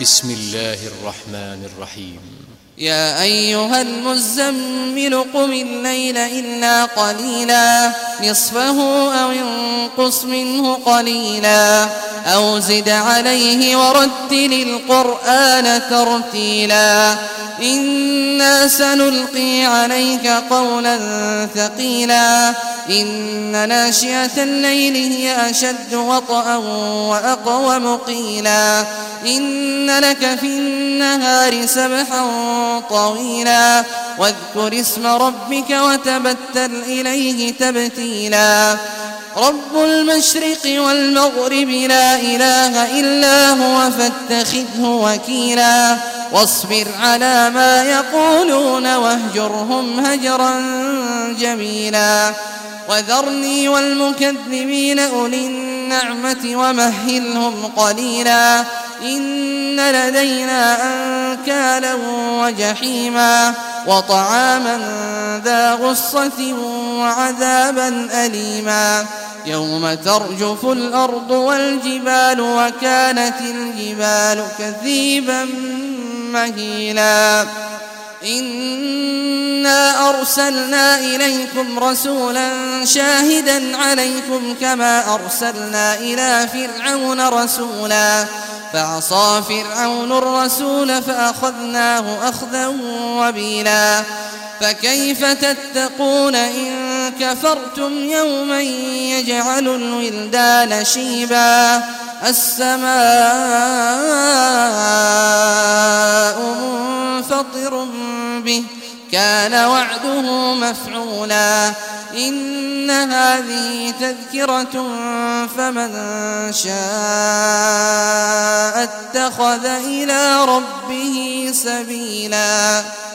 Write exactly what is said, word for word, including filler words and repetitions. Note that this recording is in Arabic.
بسم الله الرحمن الرحيم. يا أيها المزمل قم الليل إلا قليلا نصفه أو انقص منه قليلا أو زد عليه ورتل القرآن ترتيلا إنا سنلقي عليك قولا ثقيلا إن ناشئة الليل هي أشد وطئا وأقوم قيلا إن لك في النهار سبحا طويلا واذكر اسم ربك وتبتل إليه تبتيلا رب المشرق والمغرب لا إله إلا هو فاتخذه وكيلا واصبر على ما يقولون واهجرهم هجرا جميلا وذرني والمكذبين أولي النعمة ومهلهم قليلا إن لدينا أنكالا وجحيما وطعاما ذا غصة وعذابا أليما يوم ترجف الأرض والجبال وكانت الجبال كثيبا مهيلا إنا أرسلنا إليكم رسولا شاهدا عليكم كما أرسلنا إلى فرعون رسولا فعصى فرعون الرسول فأخذناه أخذا وبيلا فكيف تتقون إن كفرتم يوما يجعل الولدان شيبا السماء منفطر به كان وعده مفعولا إن هذه تذكرة فمن شاء اتخذ إلى ربه سبيلا.